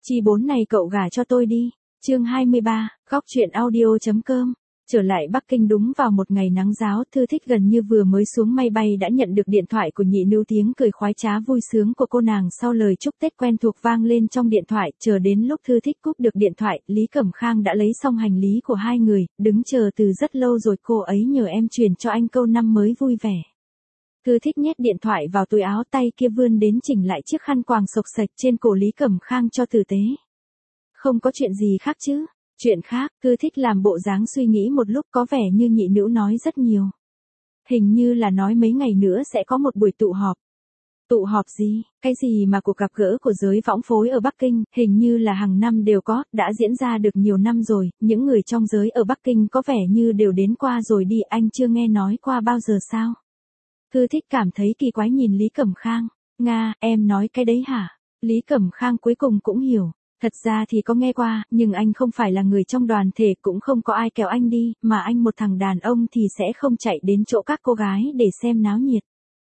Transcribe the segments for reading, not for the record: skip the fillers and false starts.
Chi 4 này cậu gả cho tôi đi. Chương 23, góc truyện audio.com. Trở lại Bắc Kinh đúng vào một ngày nắng ráo, Thư Thích gần như vừa mới xuống máy bay đã nhận được điện thoại của nhị nữ, tiếng cười khoái trá vui sướng của cô nàng sau lời chúc Tết quen thuộc vang lên trong điện thoại. Chờ đến lúc Thư Thích cúp được điện thoại, Lý Cẩm Khang đã lấy xong hành lý của hai người, đứng chờ từ rất lâu rồi. Cô ấy nhờ em truyền cho anh câu năm mới vui vẻ. Thư Thích nhét điện thoại vào túi áo, tay kia vươn đến chỉnh lại chiếc khăn quàng xộc xệch trên cổ Lý Cẩm Khang cho tử tế. Không có chuyện gì khác chứ? Chuyện khác. Thư Thích làm bộ dáng suy nghĩ một lúc, có vẻ như nhị nữ nói rất nhiều. Hình như là nói mấy ngày nữa sẽ có một buổi tụ họp. Tụ họp gì? Cái gì mà cuộc gặp gỡ của giới võng phối ở Bắc Kinh, hình như là hàng năm đều có, đã diễn ra được nhiều năm rồi, những người trong giới ở Bắc Kinh có vẻ như đều đến qua rồi đi, anh chưa nghe nói qua bao giờ sao? Thư Thích cảm thấy kỳ quái nhìn Lý Cẩm Khang. Nga, em nói cái đấy hả? Lý Cẩm Khang cuối cùng cũng hiểu. Thật ra thì có nghe qua, nhưng anh không phải là người trong đoàn thể, cũng không có ai kéo anh đi, mà anh một thằng đàn ông thì sẽ không chạy đến chỗ các cô gái để xem náo nhiệt.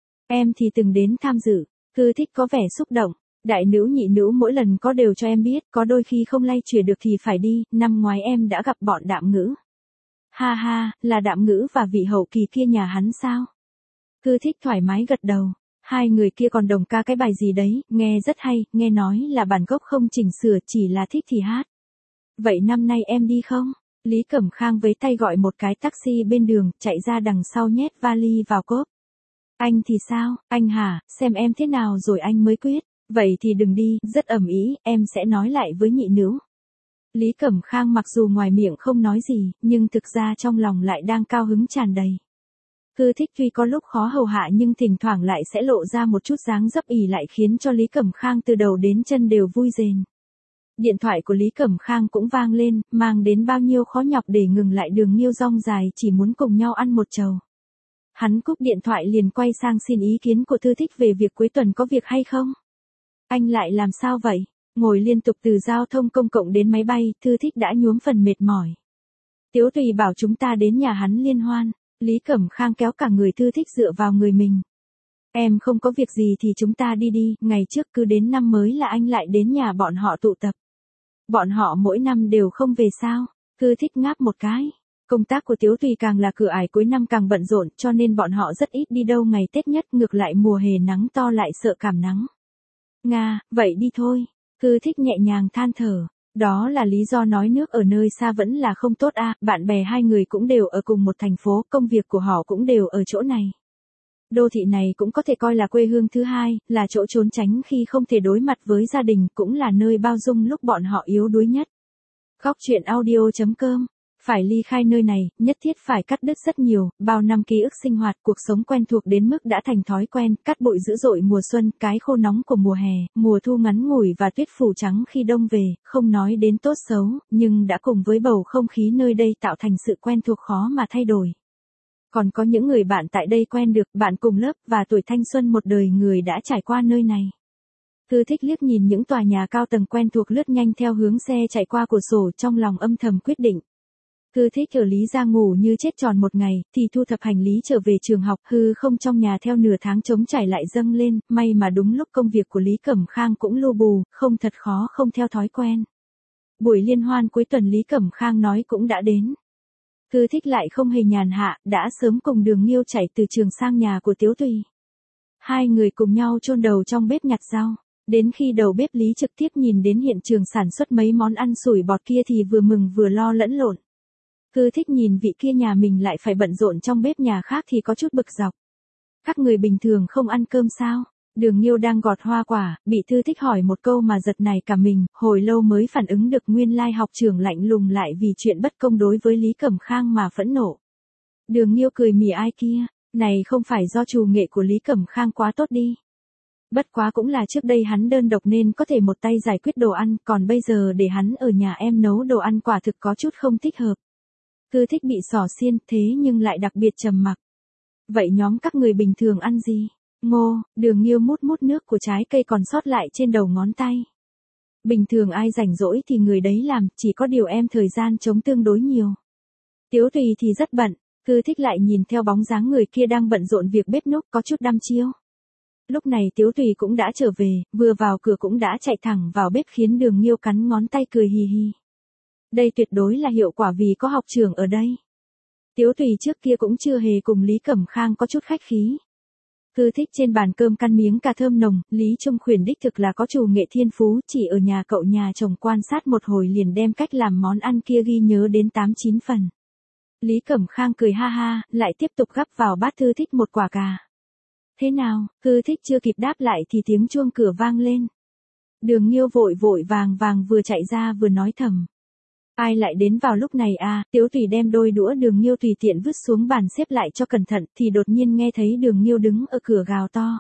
Em thì từng đến tham dự. Thư Thích có vẻ xúc động. Đại nữ nhị nữ mỗi lần có đều cho em biết, có đôi khi không lay chuyển được thì phải đi, năm ngoái em đã gặp bọn Đạm Ngữ. Ha ha, là Đạm Ngữ và vị hậu kỳ kia nhà hắn sao? Thư Thích thoải mái gật đầu. Hai người kia còn đồng ca cái bài gì đấy, nghe rất hay, nghe nói là bản gốc không chỉnh sửa, chỉ là thích thì hát. Vậy năm nay em đi không? Lý Cẩm Khang với tay gọi một cái taxi bên đường, chạy ra đằng sau nhét vali vào cốp. Anh thì sao? Anh hả? Xem em thế nào rồi anh mới quyết. Vậy thì đừng đi, rất ầm ĩ, em sẽ nói lại với nhị nữ. Lý Cẩm Khang mặc dù ngoài miệng không nói gì, nhưng thực ra trong lòng lại đang cao hứng tràn đầy. Thư Thích tuy có lúc khó hầu hạ nhưng thỉnh thoảng lại sẽ lộ ra một chút dáng dấp ỷ lại khiến cho Lý Cẩm Khang từ đầu đến chân đều vui rền. Điện thoại của Lý Cẩm Khang cũng vang lên, mang đến bao nhiêu khó nhọc để ngừng lại đường Nghiêu rong dài chỉ muốn cùng nhau ăn một chầu. Hắn cúp điện thoại liền quay sang xin ý kiến của Thư Thích về việc cuối tuần có việc hay không. Anh lại làm sao vậy? Ngồi liên tục từ giao thông công cộng đến máy bay, Thư Thích đã nhuốm phần mệt mỏi. Tiếu Tùy bảo chúng ta đến nhà hắn liên hoan. Lý Cẩm Khang kéo cả người Thư Thích dựa vào người mình. Em không có việc gì thì chúng ta đi đi, ngày trước cứ đến năm mới là anh lại đến nhà bọn họ tụ tập. Bọn họ mỗi năm đều không về sao? Thư Thích ngáp một cái. Công tác của Tiếu Tùy càng là cửa ải cuối năm càng bận rộn, cho nên bọn họ rất ít đi đâu ngày Tết nhất, ngược lại mùa hè nắng to lại sợ cảm nắng. Nga, vậy đi thôi. Thư Thích nhẹ nhàng than thở. Đó là lý do nói nước ở nơi xa vẫn là không tốt à, bạn bè hai người cũng đều ở cùng một thành phố, công việc của họ cũng đều ở chỗ này. Đô thị này cũng có thể coi là quê hương thứ hai, là chỗ trốn tránh khi không thể đối mặt với gia đình, cũng là nơi bao dung lúc bọn họ yếu đuối nhất. Góc truyện audio.com. Phải ly khai nơi này, nhất thiết phải cắt đứt rất nhiều, bao năm ký ức sinh hoạt, cuộc sống quen thuộc đến mức đã thành thói quen, cát bụi dữ dội mùa xuân, cái khô nóng của mùa hè, mùa thu ngắn ngủi và tuyết phủ trắng khi đông về, không nói đến tốt xấu, nhưng đã cùng với bầu không khí nơi đây tạo thành sự quen thuộc khó mà thay đổi. Còn có những người bạn tại đây quen được, bạn cùng lớp và tuổi thanh xuân một đời người đã trải qua nơi này. Thư Thích liếc nhìn những tòa nhà cao tầng quen thuộc lướt nhanh theo hướng xe chạy qua cửa sổ, trong lòng âm thầm quyết định. Thư Thích ở Lý Gia ngủ như chết tròn một ngày, thì thu thập hành lý trở về trường học, hư không trong nhà theo nửa tháng trống trải lại dâng lên, may mà đúng lúc công việc của Lý Cẩm Khang cũng lu bù, không thật khó không theo thói quen. Buổi liên hoan cuối tuần Lý Cẩm Khang nói cũng đã đến. Thư Thích lại không hề nhàn hạ, đã sớm cùng Đường Nghiêu chạy từ trường sang nhà của Tiếu Tùy. Hai người cùng nhau chôn đầu trong bếp nhặt rau. Đến khi đầu bếp Lý trực tiếp nhìn đến hiện trường sản xuất mấy món ăn sủi bọt kia thì vừa mừng vừa lo lẫn lộn. Thư Thích nhìn vị kia nhà mình lại phải bận rộn trong bếp nhà khác thì có chút bực dọc. Các người bình thường không ăn cơm sao? Đường Nghiêu đang gọt hoa quả, bị Thư Thích hỏi một câu mà giật nảy cả mình, hồi lâu mới phản ứng được nguyên lai học trưởng lạnh lùng lại vì chuyện bất công đối với Lý Cẩm Khang mà phẫn nộ. Đường Nghiêu cười mỉa ai kia, này không phải do trù nghệ của Lý Cẩm Khang quá tốt đi. Bất quá cũng là trước đây hắn đơn độc nên có thể một tay giải quyết đồ ăn, còn bây giờ để hắn ở nhà em nấu đồ ăn quả thực có chút không thích hợp. Thư Thích bị xỏ xiên, thế nhưng lại đặc biệt trầm mặc. Vậy nhóm các người bình thường ăn gì? Ngô, Đường Nghiêu mút mút nước của trái cây còn sót lại trên đầu ngón tay. Bình thường ai rảnh rỗi thì người đấy làm, chỉ có điều em thời gian trống tương đối nhiều. Tiếu Tùy thì rất bận, Thư Thích lại nhìn theo bóng dáng người kia đang bận rộn việc bếp núc có chút đăm chiêu. Lúc này Tiếu Tùy cũng đã trở về, vừa vào cửa cũng đã chạy thẳng vào bếp khiến Đường Nhiêu cắn ngón tay cười hì hì. Đây tuyệt đối là hiệu quả vì có học trưởng ở đây. Tiếu Tùy trước kia cũng chưa hề cùng Lý Cẩm Khang có chút khách khí. Cứ thích trên bàn cơm căn miếng cà thơm nồng, Lý Trung Khuyển đích thực là có chủ nghệ thiên phú, chỉ ở nhà cậu nhà chồng quan sát một hồi liền đem cách làm món ăn kia ghi nhớ đến 8-9 phần. Lý Cẩm Khang cười ha ha, lại tiếp tục gắp vào bát Thư Thích một quả cà. Thế nào, Thư Thích chưa kịp đáp lại thì tiếng chuông cửa vang lên. Đường Nhiêu vội vội vàng vàng vừa chạy ra vừa nói thầm. Ai lại đến vào lúc này à, Tiếu Tùy đem đôi đũa Đường Nhiêu tùy tiện vứt xuống bàn xếp lại cho cẩn thận thì đột nhiên nghe thấy Đường Nhiêu đứng ở cửa gào to.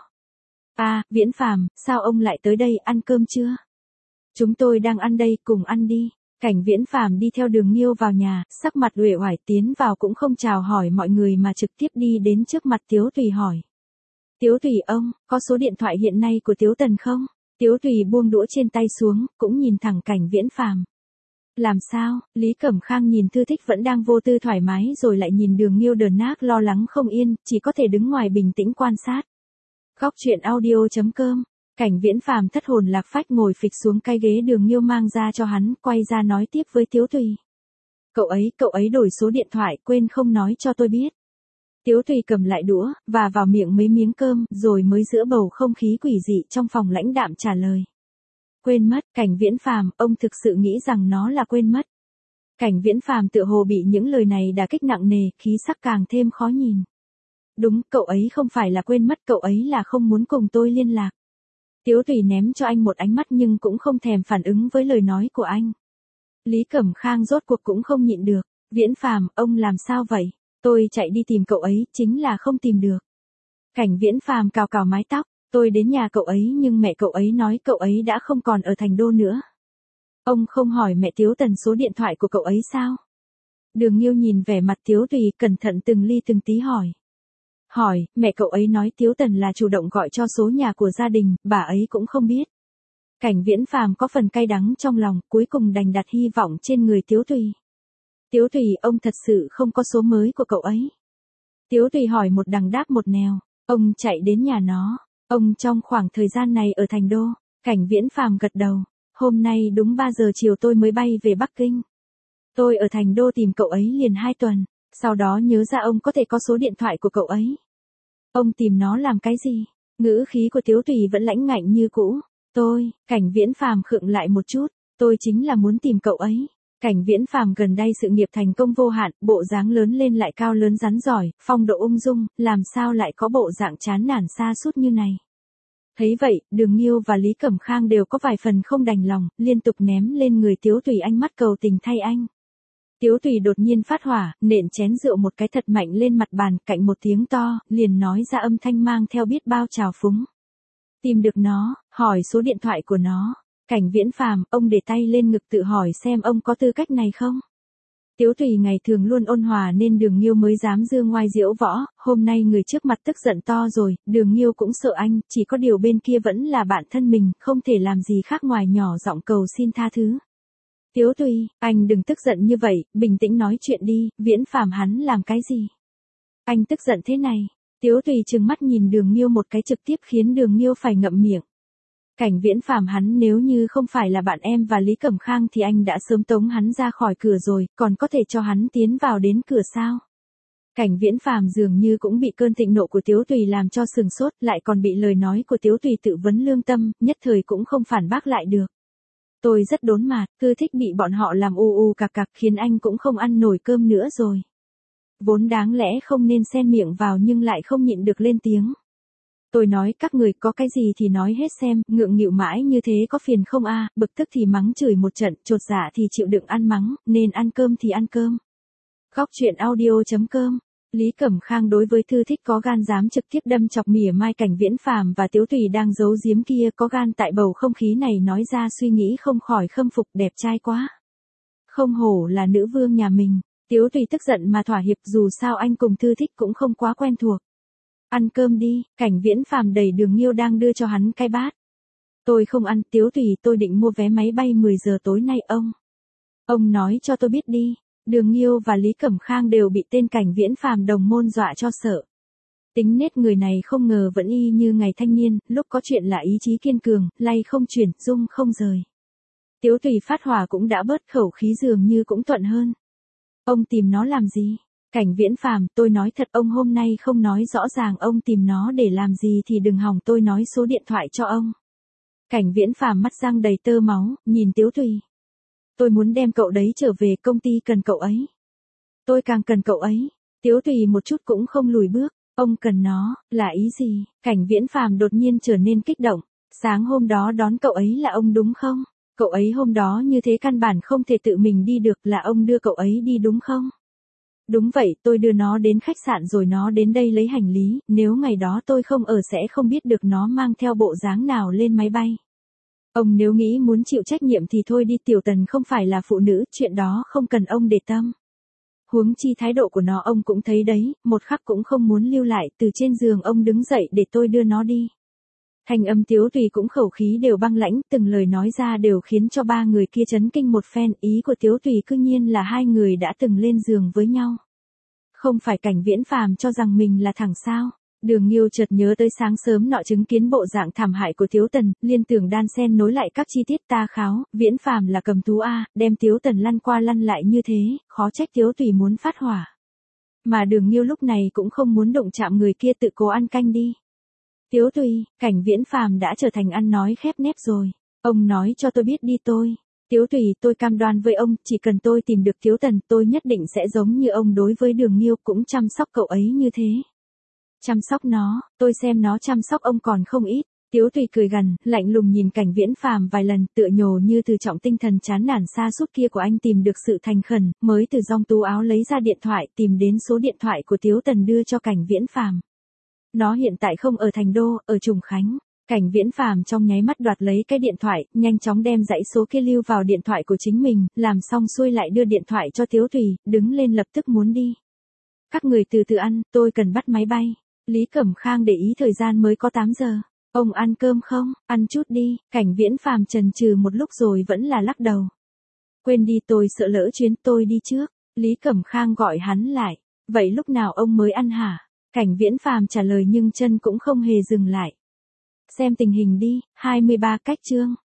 À, Viễn Phàm, sao ông lại tới đây, ăn cơm chưa? Chúng tôi đang ăn đây, cùng ăn đi. Cảnh Viễn Phàm đi theo Đường Nhiêu vào nhà, sắc mặt uể oải tiến vào cũng không chào hỏi mọi người mà trực tiếp đi đến trước mặt Tiếu Tùy hỏi. Tiếu Tùy ông, có số điện thoại hiện nay của Tiếu Tần không? Tiếu Tùy buông đũa trên tay xuống, cũng nhìn thẳng Cảnh Viễn Phàm. Làm sao? Lý Cẩm Khang nhìn Thư Thích vẫn đang vô tư thoải mái rồi lại nhìn Đường Nhiêu đờn nác lo lắng không yên, chỉ có thể đứng ngoài bình tĩnh quan sát. Góc truyện audio.com. Cảnh Viễn Phàm thất hồn lạc phách ngồi phịch xuống cái ghế Đường Nhiêu mang ra cho hắn, quay ra nói tiếp với Tiếu Tùy. Cậu ấy đổi số điện thoại, quên không nói cho tôi biết. Tiếu Tùy cầm lại đũa, và vào miệng mấy miếng cơm, rồi mới giữa bầu không khí quỷ dị trong phòng lãnh đạm trả lời. Quên mất, Cảnh Viễn Phàm, ông thực sự nghĩ rằng nó là quên mất. Cảnh Viễn Phàm tựa hồ bị những lời này đả kích nặng nề, khí sắc càng thêm khó nhìn. Đúng, cậu ấy không phải là quên mất, cậu ấy là không muốn cùng tôi liên lạc. Tiếu Tùy ném cho anh một ánh mắt nhưng cũng không thèm phản ứng với lời nói của anh. Lý Cẩm Khang rốt cuộc cũng không nhịn được. Viễn Phàm, ông làm sao vậy? Tôi chạy đi tìm cậu ấy, chính là không tìm được. Cảnh Viễn Phàm cào cào mái tóc. Tôi đến nhà cậu ấy nhưng mẹ cậu ấy nói cậu ấy đã không còn ở Thành Đô nữa. Ông không hỏi mẹ Tiếu Tần số điện thoại của cậu ấy sao? Đường Nhiêu nhìn vẻ mặt Tiếu Tùy cẩn thận từng ly từng tí hỏi. Hỏi, mẹ cậu ấy nói Tiếu Tần là chủ động gọi cho số nhà của gia đình, bà ấy cũng không biết. Cảnh Viễn Phàm có phần cay đắng trong lòng, cuối cùng đành đặt hy vọng trên người Tiếu Tùy. Tiếu Tùy, ông thật sự không có số mới của cậu ấy. Tiếu Tùy hỏi một đằng đáp một nẻo, ông chạy đến nhà nó. Ông trong khoảng thời gian này ở Thành Đô. Cảnh Viễn Phàm gật đầu. Hôm nay đúng 3 giờ chiều tôi mới bay về Bắc Kinh. Tôi ở Thành Đô tìm cậu ấy liền 2 tuần. Sau đó nhớ ra ông có thể có số điện thoại của cậu ấy. Ông tìm nó làm cái gì? Ngữ khí của Tiếu Tùy vẫn lãnh ngạnh như cũ. Cảnh Viễn Phàm khựng lại một chút. Tôi chính là muốn tìm cậu ấy. Cảnh Viễn Phàm gần đây sự nghiệp thành công vô hạn, bộ dáng lớn lên lại cao lớn rắn giỏi, phong độ ung dung, làm sao lại có bộ dạng chán nản sa sút như này. Thấy vậy, Đường Nhiêu và Lý Cẩm Khang đều có vài phần không đành lòng, liên tục ném lên người Tiếu Tùy ánh mắt cầu tình thay anh. Tiếu Tùy đột nhiên phát hỏa, nện chén rượu một cái thật mạnh lên mặt bàn, cạnh một tiếng to, liền nói ra âm thanh mang theo biết bao trào phúng. Tìm được nó, hỏi số điện thoại của nó. Cảnh Viễn Phàm, ông để tay lên ngực tự hỏi xem ông có tư cách này không? Tiếu Tùy ngày thường luôn ôn hòa nên Đường Nhiêu mới dám dương ngoai diễu võ, hôm nay người trước mặt tức giận to rồi, Đường Nhiêu cũng sợ anh, chỉ có điều bên kia vẫn là bạn thân mình, không thể làm gì khác ngoài nhỏ giọng cầu xin tha thứ. Tiếu Tùy, anh đừng tức giận như vậy, bình tĩnh nói chuyện đi, Viễn Phàm hắn làm cái gì? Anh tức giận thế này. Tiếu Tùy trừng mắt nhìn Đường Nhiêu một cái trực tiếp khiến Đường Nhiêu phải ngậm miệng. Cảnh Viễn Phàm hắn nếu như không phải là bạn em và Lý Cẩm Khang thì anh đã sớm tống hắn ra khỏi cửa rồi, còn có thể cho hắn tiến vào đến cửa sao? Cảnh Viễn Phàm dường như cũng bị cơn thịnh nộ của Tiếu Tùy làm cho sừng sốt, lại còn bị lời nói của Tiếu Tùy tự vấn lương tâm, nhất thời cũng không phản bác lại được. Tôi rất đốn mạt, cứ thích bị bọn họ làm cạc cạc khiến anh cũng không ăn nổi cơm nữa rồi. Vốn đáng lẽ không nên xen miệng vào nhưng lại không nhịn được lên tiếng. Tôi nói các người có cái gì thì nói hết xem, ngượng nghịu mãi như thế có phiền không a? Bực tức thì mắng chửi một trận, chột dạ thì chịu đựng ăn mắng, nên ăn cơm thì ăn cơm. Góc truyện audio.com. Lý Cẩm Khang đối với Thư Thích có gan dám trực tiếp đâm chọc mỉa mai Cảnh Viễn Phàm và Tiếu Tùy đang giấu giếm kia, có gan tại bầu không khí này nói ra suy nghĩ không khỏi khâm phục, đẹp trai quá. Không hổ là nữ vương nhà mình. Tiếu Tùy tức giận mà thỏa hiệp, dù sao anh cùng Thư Thích cũng không quá quen thuộc. Ăn cơm đi. Cảnh Viễn Phàm đẩy Đường Nhiêu đang đưa cho hắn cái bát. Tôi không ăn. Tiếu Tùy, tôi định mua vé máy bay 10 giờ tối nay ông. Ông nói cho tôi biết đi. Đường Nhiêu và Lý Cẩm Khang đều bị tên Cảnh Viễn Phàm đồng môn dọa cho sợ. Tính nết người này không ngờ vẫn y như ngày thanh niên, lúc có chuyện là ý chí kiên cường, lay không chuyển, dung không rời. Tiếu Tùy phát hỏa cũng đã bớt, khẩu khí dường như cũng thuận hơn. Ông tìm nó làm gì? Cảnh Viễn Phàm, tôi nói thật ông hôm nay không nói rõ ràng ông tìm nó để làm gì thì đừng hòng tôi nói số điện thoại cho ông. Cảnh Viễn Phàm mắt răng đầy tơ máu, nhìn Tiếu Tùy. Tôi muốn đem cậu đấy trở về, công ty cần cậu ấy. Tôi càng cần cậu ấy. Tiếu Tùy một chút cũng không lùi bước. Ông cần nó, là ý gì? Cảnh Viễn Phàm đột nhiên trở nên kích động. Sáng hôm đó đón cậu ấy là ông đúng không? Cậu ấy hôm đó như thế căn bản không thể tự mình đi được, là ông đưa cậu ấy đi đúng không? Đúng vậy, tôi đưa nó đến khách sạn rồi nó đến đây lấy hành lý, nếu ngày đó tôi không ở sẽ không biết được nó mang theo bộ dáng nào lên máy bay. Ông nếu nghĩ muốn chịu trách nhiệm thì thôi đi, Tiểu Tần không phải là phụ nữ, chuyện đó không cần ông để tâm. Huống chi thái độ của nó ông cũng thấy đấy, một khắc cũng không muốn lưu lại, từ trên giường ông đứng dậy để tôi đưa nó đi. Thanh âm Tiếu Tùy cũng khẩu khí đều băng lãnh, từng lời nói ra đều khiến cho ba người kia chấn kinh một phen, ý của Tiếu Tùy cư nhiên là hai người đã từng lên giường với nhau. Không phải Cảnh Viễn Phàm cho rằng mình là thằng sao? Đường Nghiêu chợt nhớ tới sáng sớm nọ chứng kiến bộ dạng thảm hại của Tiếu Tần, liên tưởng đan xen nối lại các chi tiết, ta kháo, Viễn Phàm là cầm thú a, đem Tiếu Tần lăn qua lăn lại như thế, khó trách Tiếu Tùy muốn phát hỏa. Mà Đường Nghiêu lúc này cũng không muốn động chạm người kia, tự cố ăn canh đi. Tiếu Tùy, Cảnh Viễn Phàm đã trở thành ăn nói khép nép rồi. Ông nói cho tôi biết đi tôi. Tiếu Tùy, tôi cam đoan với ông, chỉ cần tôi tìm được Tiếu Tần, tôi nhất định sẽ giống như ông đối với Đường Nghiêu, cũng chăm sóc cậu ấy như thế. Chăm sóc nó, tôi xem nó chăm sóc ông còn không ít. Tiếu Tùy cười gằn, lạnh lùng nhìn Cảnh Viễn Phàm vài lần, tựa nhồ như từ trọng tinh thần chán nản sa sút kia của anh tìm được sự thành khẩn, mới từ trong túi áo lấy ra điện thoại, tìm đến số điện thoại của Tiếu Tần đưa cho Cảnh Viễn Phàm. Nó hiện tại không ở Thành Đô, ở Trùng Khánh. Cảnh Viễn Phàm trong nháy mắt đoạt lấy cái điện thoại, nhanh chóng đem dãy số kia lưu vào điện thoại của chính mình, làm xong xuôi lại đưa điện thoại cho Tiếu Tùy, đứng lên lập tức muốn đi. Các người từ từ ăn, tôi cần bắt máy bay. Lý Cẩm Khang để ý thời gian mới có 8 giờ. Ông ăn cơm không? Ăn chút đi. Cảnh Viễn Phàm chần chừ một lúc rồi vẫn là lắc đầu. Quên đi, tôi sợ lỡ chuyến, tôi đi trước. Lý Cẩm Khang gọi hắn lại. Vậy lúc nào ông mới ăn hả? Cảnh Viễn Phàm trả lời nhưng chân cũng không hề dừng lại. Xem tình hình đi, 23 cách chương.